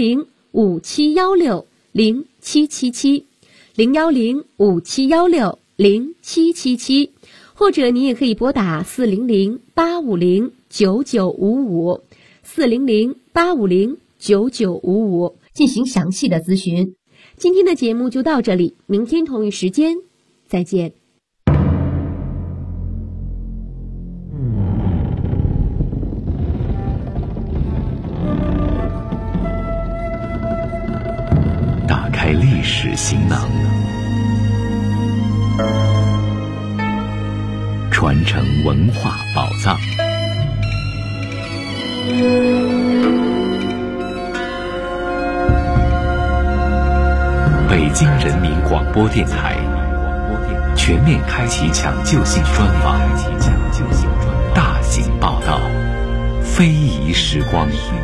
01057160777，01057160777。 0777，或者你也可以拨打400-850-9955，400-850-9955进行详细的咨询。今天的节目就到这里，明天同一时间再见。 打开历史行囊，传承文化宝藏。北京人民广播电台全面开启抢救性专访，大型报道，非遗时光。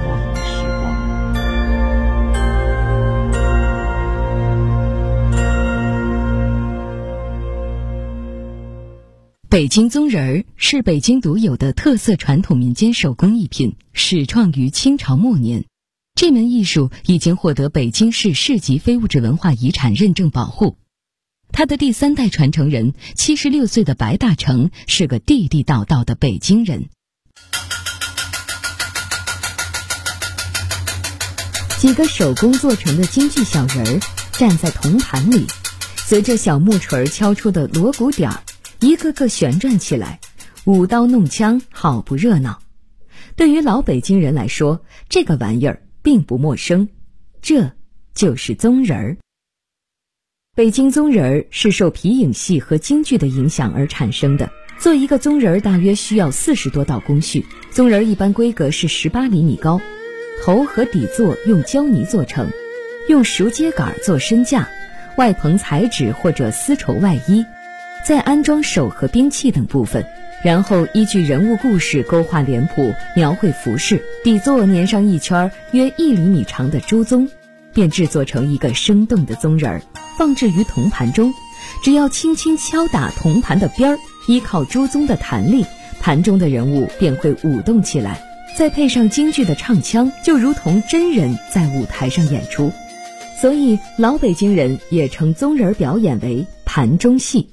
北京宗人儿是北京独有的特色传统民间手工艺品，始创于清朝末年。这门艺术已经获得北京市市级非物质文化遗产认证保护。他的第3代传承人76岁的白大成是个地地道道的北京人。几个手工做成的京剧小人儿站在铜盘里，随着小木锤敲出的锣鼓点儿，一个个旋转起来，舞刀弄枪，好不热闹。对于老北京人来说，这个玩意儿并不陌生，这就是宗人儿。北京宗人儿是受皮影戏和京剧的影响而产生的。做一个宗人儿大约需要40多道工序。宗人儿一般规格是18厘米高，头和底座用胶泥做成，用熟秸秆做身架，外棚彩纸或者丝绸外衣，再安装手和兵器等部分，然后依据人物故事勾画脸谱，描绘服饰，底座粘上一圈约1厘米长的朱宗，便制作成一个生动的宗人儿，放置于铜盘中。只要轻轻敲打铜盘的边儿，依靠朱宗的弹力，盘中的人物便会舞动起来，再配上京剧的唱腔，就如同真人在舞台上演出。所以老北京人也称宗人表演为盘中戏。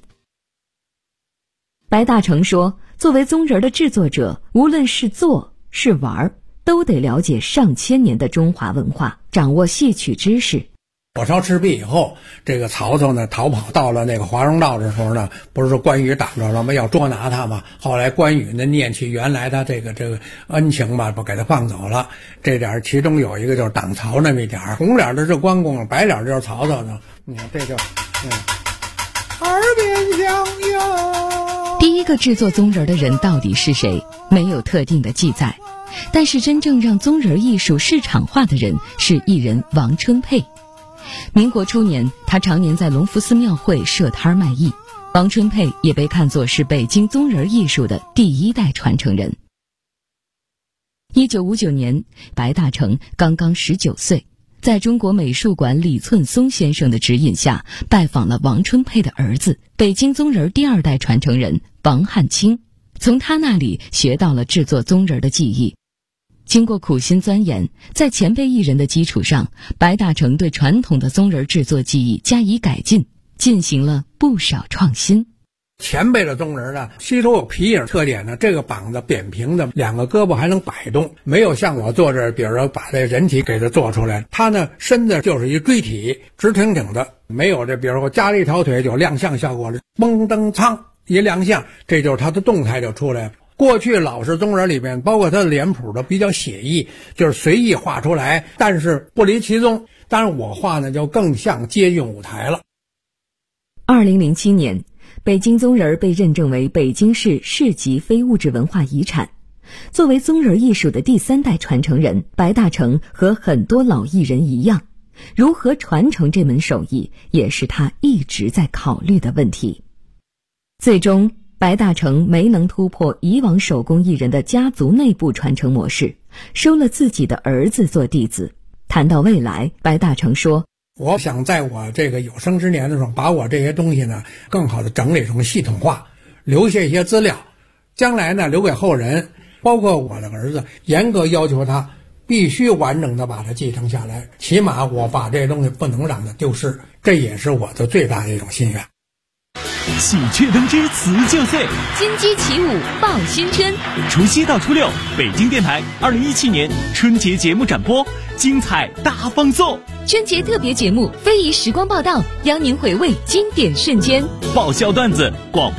白大成说，作为宗人的制作者，无论是做是玩，都得了解上千年的中华文化，掌握戏曲知识。 火烧赤壁以后，这个曹操呢逃跑到了那个华容道的时候呢，不是说关羽挡着了吗？要捉拿他嘛。后来关羽呢念起原来他这个恩情吧，不给他放走了。这点其中有一个就是挡曹那么一点，红脸的是关公，白脸就是曹操呢。你看这就耳边响哟。 第一个制作宗人的人到底是谁？没有特定的记载，但是真正让宗人艺术市场化的人是艺人王春佩。民国初年，他常年在隆福寺庙会设摊卖艺。王春佩也被看作是北京宗人艺术的第1代传承人。1959年，白大成刚刚19岁，在中国美术馆李寸松先生的指引下，拜访了王春佩的儿子，北京宗人第2代传承人王汉卿，从他那里学到了制作宗人的技艺。经过苦心钻研，在前辈艺人的基础上，白大成对传统的宗人制作技艺加以改进，进行了不少创新。 前辈的宗人呢，吸收有皮影特点呢，这个膀子扁平的，2个胳膊还能摆动，没有像我做这，比如说把这人体给它做出来，他呢身子就是一锥体，直挺挺的，没有这比如说加了一条腿就亮相效果了，嘣噔噌一亮相，这就是他的动态就出来了。过去老式宗人里面，包括他的脸谱的比较写意，就是随意画出来，但是不离其宗。当然我画呢就更像接近舞台了。 2007年，北京宗人被认证为北京市市级非物质文化遗产。作为宗人艺术的第3代传承人，白大成和很多老艺人一样，如何传承这门手艺，也是他一直在考虑的问题。最终白大成没能突破以往手工艺人的家族内部传承模式，收了自己的儿子做弟子。谈到未来，白大成说， 我想在我这个有生之年的时候，把我这些东西呢更好的整理成系统化，留下一些资料，将来呢留给后人，包括我的儿子，严格要求他必须完整的把它继承下来，起码我把这些东西不能让它丢失，这也是我的最大的一种心愿。 喜鹊登枝辞旧岁， 金鸡起舞报新春。 除夕到初六，北京电台2017年春节节目展播，精彩大放送。 春节特别节目非遗时光报道，邀您回味经典瞬间， 爆笑段子，广播